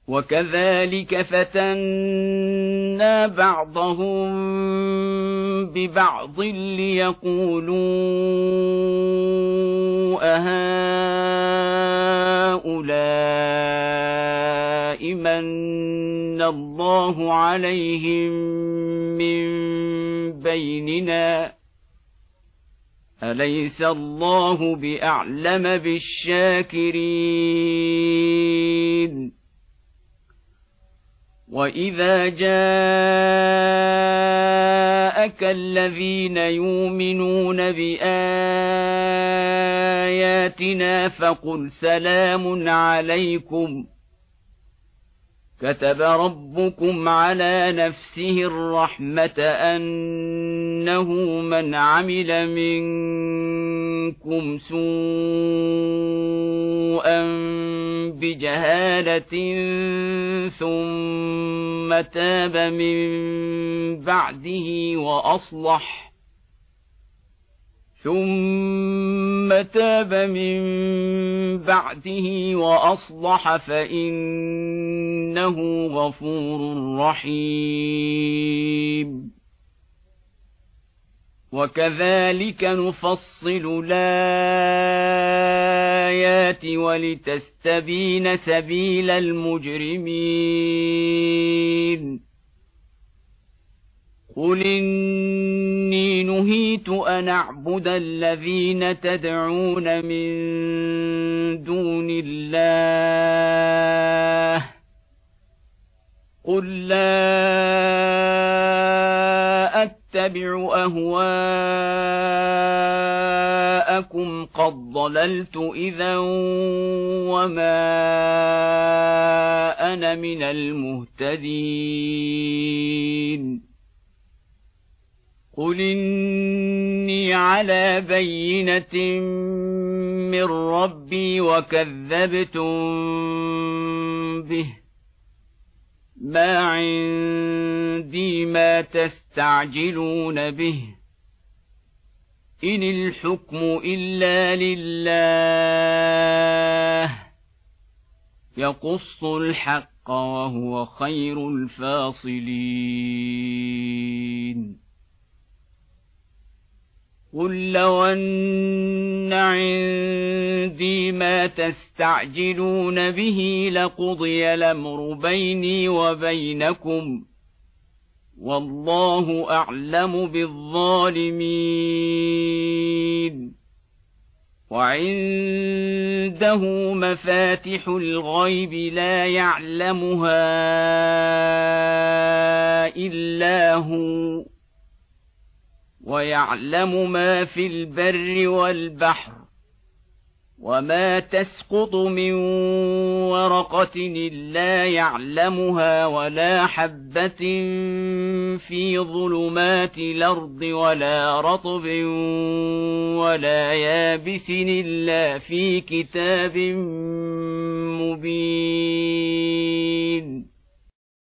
وكذلك فتنا بعضهم ببعض ليقولوا أهؤلاء من الله عليهم من بيننا أليس الله بأعلم بالشاكرين وإذا جاءك الذين يؤمنون بآياتنا فقل سلام عليكم كتب ربكم على نفسه الرحمة أنه من عمل منكم سوءا بجهالة ثم تاب من بعده وأصلح فإنه غفور رحيم وكذلك نفصل الآيات ولتستبين سبيل المجرمين قل إني نهيت أن أعبد الذين تدعون من دون الله قل لا أتبع أهواءكم قد ضللت إذا وما أنا من المهتدين قل إني على بينة من ربي وكذبتم به ما عندي ما تستعجلون به إن الحكم إلا لله يقص الحق وهو خير الفاصلين قل لو أن عندي ما تستعجلون به لقضي الأمر بيني وبينكم والله أعلم بالظالمين وعنده مفاتح الغيب لا يعلمها إلا هو ويعلم ما في البر والبحر وما تسقط من ورقة إلا يعلمها ولا حبة في ظلمات الأرض ولا رطب ولا يابس إلا في كتاب مبين